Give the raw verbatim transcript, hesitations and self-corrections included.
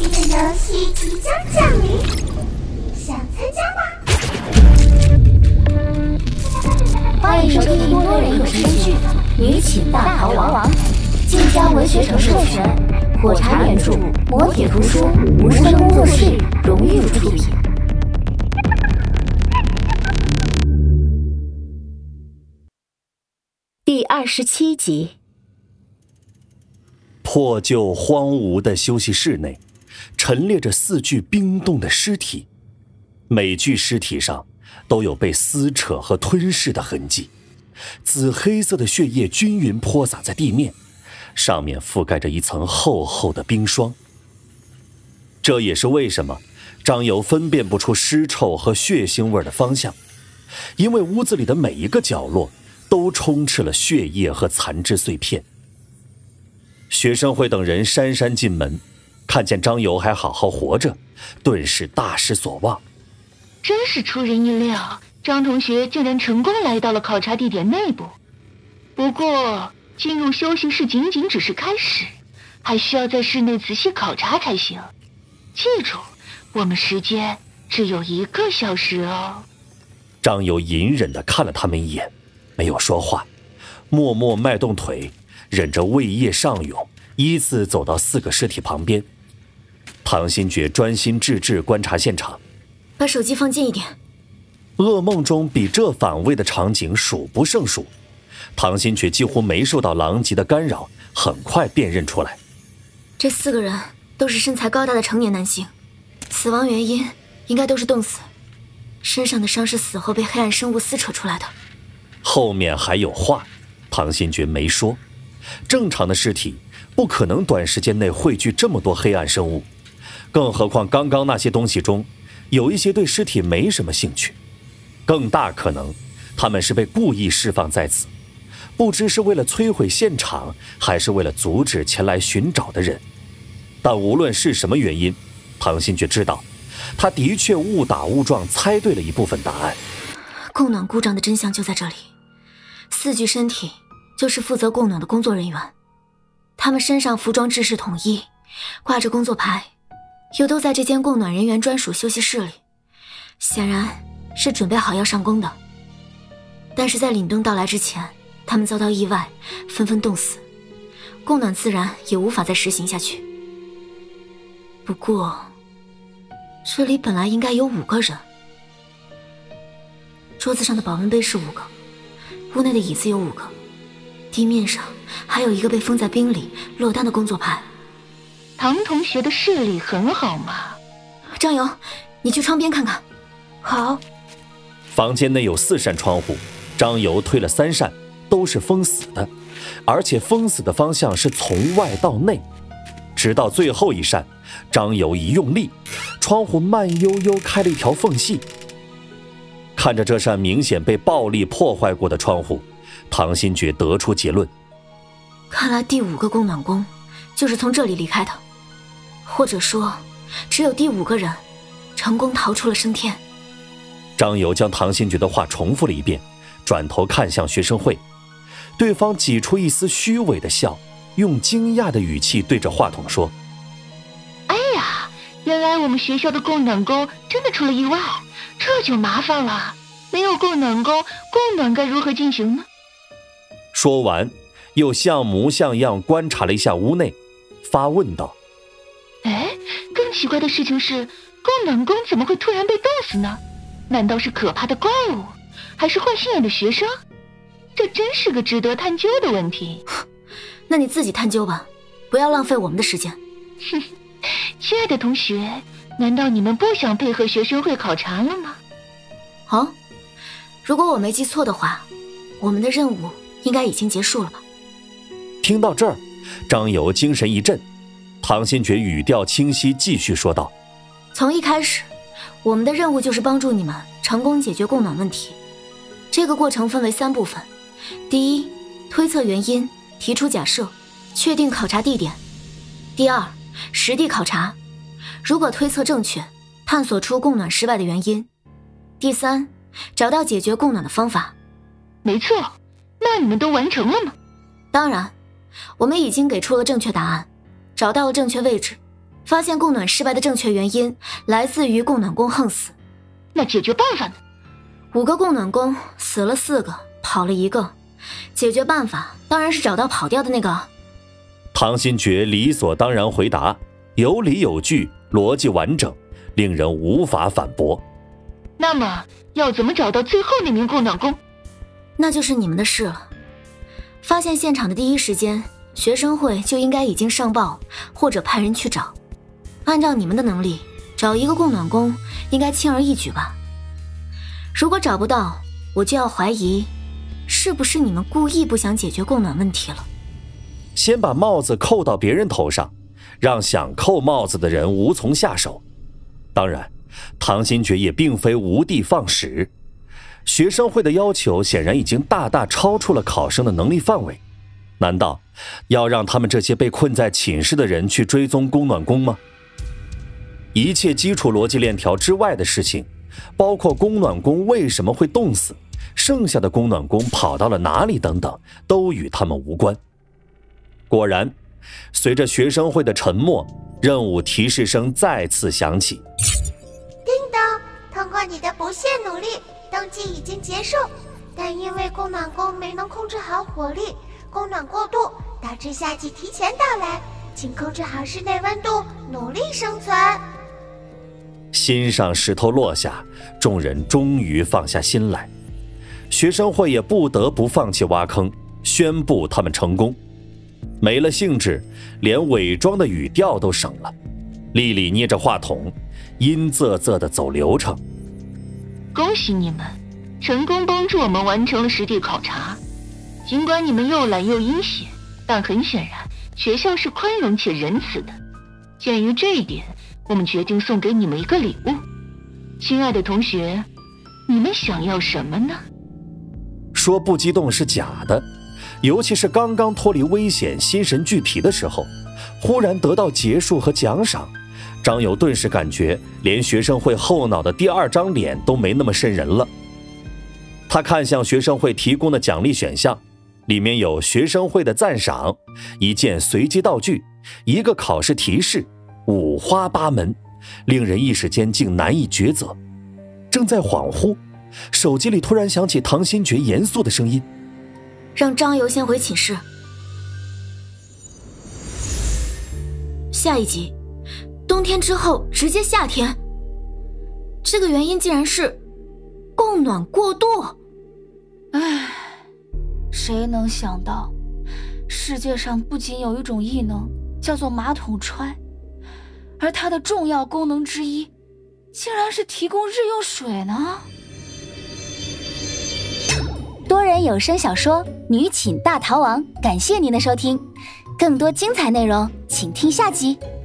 的游戏即将降临，想参加吗？ 欢迎收听多人有声剧《女寝大逃亡》，晋江文学城授权，火柴原著，磨铁图书，无声工作室荣誉出品。第二十七集。 破旧荒芜的休息室内，陈列着四具冰冻的尸体，每具尸体上都有被撕扯和吞噬的痕迹，紫黑色的血液均匀泼洒在地面，上面覆盖着一层厚厚的冰霜。这也是为什么张游分辨不出尸臭和血腥味的方向，因为屋子里的每一个角落都充斥了血液和残肢碎片。学生会等人姗姗进门，看见张游还好好活着，顿时大失所望。 真是出人意料，张同学竟然成功来到了考察地点内部。不过进入休息室仅仅只是开始，还需要在室内仔细考察才行。记住，我们时间只有一个小时哦。 张游隐忍地看了他们一眼，没有说话，默默迈动腿，忍着胃液上涌，依次走到四个尸体旁边。唐新觉专心致志观察现场， 把手机放近一点。 噩梦中比这反胃的场景数不胜数，唐新觉几乎没受到狼藉的干扰，很快辨认出来。 这四个人都是身材高大的成年男性，死亡原因应该都是冻死，身上的伤是死后被黑暗生物撕扯出来的。 后面还有话，唐新觉没说。正常的尸体不可能短时间内汇聚这么多黑暗生物，更何况刚刚那些东西中有一些对尸体没什么兴趣，更大可能他们是被故意释放在此，不知是为了摧毁现场，还是为了阻止前来寻找的人。但无论是什么原因，唐新觉知道他的确误打误撞猜对了一部分答案。 供暖故障的真相就在这里，四具身体就是负责供暖的工作人员，他们身上服装制式统一，挂着工作牌，又都在这间供暖人员专属休息室里，显然是准备好要上工的。但是在凛冬到来之前，他们遭到意外，纷纷冻死，供暖自然也无法再实行下去。不过这里本来应该有五个人，桌子上的保温杯是五个，屋内的椅子有五个，地面上还有一个被封在冰里落单的工作牌。 唐同学的视力很好嘛。 张游，你去窗边看看。 好。 房间内有四扇窗户，张游推了三扇，都是封死的，而且封死的方向是从外到内。直到最后一扇，张游一用力，窗户慢悠悠开了一条缝隙。看着这扇明显被暴力破坏过的窗户，唐新觉得出结论， 看来第五个供暖工就是从这里离开的，或者说只有第五个人成功逃出了升天。 张游将唐新觉的话重复了一遍，转头看向学生会，对方挤出一丝虚伪的笑，用惊讶的语气对着话筒说， 哎呀，原来我们学校的供暖工真的出了意外，这就麻烦了，没有供暖工，供暖该如何进行呢？ 说完又像模像样观察了一下屋内，发问道， 哎，更奇怪的事情是，供暖工怎么会突然被冻死呢？难道是可怕的怪物，还是坏心眼的学生？这真是个值得探究的问题。 那你自己探究吧，不要浪费我们的时间。 哼，亲爱的同学，难道你们不想配合学生会考察了吗？ 哦，如果我没记错的话，我们的任务应该已经结束了吧？ 听到这儿，张游精神一振，唐新觉语调清晰，继续说道， 从一开始我们的任务就是帮助你们成功解决供暖问题。这个过程分为三部分，第一，推测原因，提出假设，确定考察地点。第二，实地考察，如果推测正确，探索出供暖失败的原因。第三，找到解决供暖的方法。 没错，那你们都完成了吗？ 当然，我们已经给出了正确答案，找到了正确位置， 发现供暖失败的正确原因来自于供暖工横死。 那解决办法呢？ 五个供暖工死了四个，跑了一个，解决办法当然是找到跑掉的那个。 唐新觉理所当然回答，有理有据，逻辑完整，令人无法反驳。 那么要怎么找到最后那名供暖工？ 那就是你们的事了。发现现场的第一时间，学生会就应该已经上报或者派人去找。按照你们的能力，找一个供暖工应该轻而易举吧。如果找不到，我就要怀疑是不是你们故意不想解决供暖问题了。 先把帽子扣到别人头上，让想扣帽子的人无从下手。当然，唐新觉也并非无的放矢，学生会的要求显然已经大大超出了考生的能力范围。难道要让他们这些被困在寝室的人去追踪供暖工吗？一切基础逻辑链条之外的事情，包括供暖工为什么会冻死，剩下的供暖工跑到了哪里等等，都与他们无关。果然，随着学生会的沉默，任务提示声再次响起。 叮当，通过你的不懈努力，登记已经结束，但因为供暖工没能控制好火力，供暖过度，导致夏季提前到来，请控制好室内温度，努力生存。 心上石头落下，众人终于放下心来。学生会也不得不放弃挖坑，宣布他们成功。没了兴致，连伪装的语调都省了。丽丽捏着话筒，阴恻恻地走流程。 恭喜你们，成功帮助我们完成了实地考察。尽管你们又懒又阴险，但很显然，学校是宽容且仁慈的。鉴于这一点，我们决定送给你们一个礼物。亲爱的同学，你们想要什么呢？ 说不激动是假的，尤其是刚刚脱离危险心神俱疲的时候，忽然得到结束和奖赏，张友顿时感觉连学生会后脑的第二张脸都没那么瘆人了。他看向学生会提供的奖励选项，里面有学生会的赞赏，一件随机道具，一个考试提示，五花八门，令人一时间竟难以抉择。正在恍惚，手机里突然响起唐新觉严肃的声音： 让张游先回寝室。下一集，冬天之后直接夏天，这个原因竟然是供暖过度。 唉，谁能想到世界上不仅有一种异能叫做马桶揣，而它的重要功能之一竟然是提供日用水呢？ 多人有声小说《女寝大逃亡》，感谢您的收听，更多精彩内容请听下集。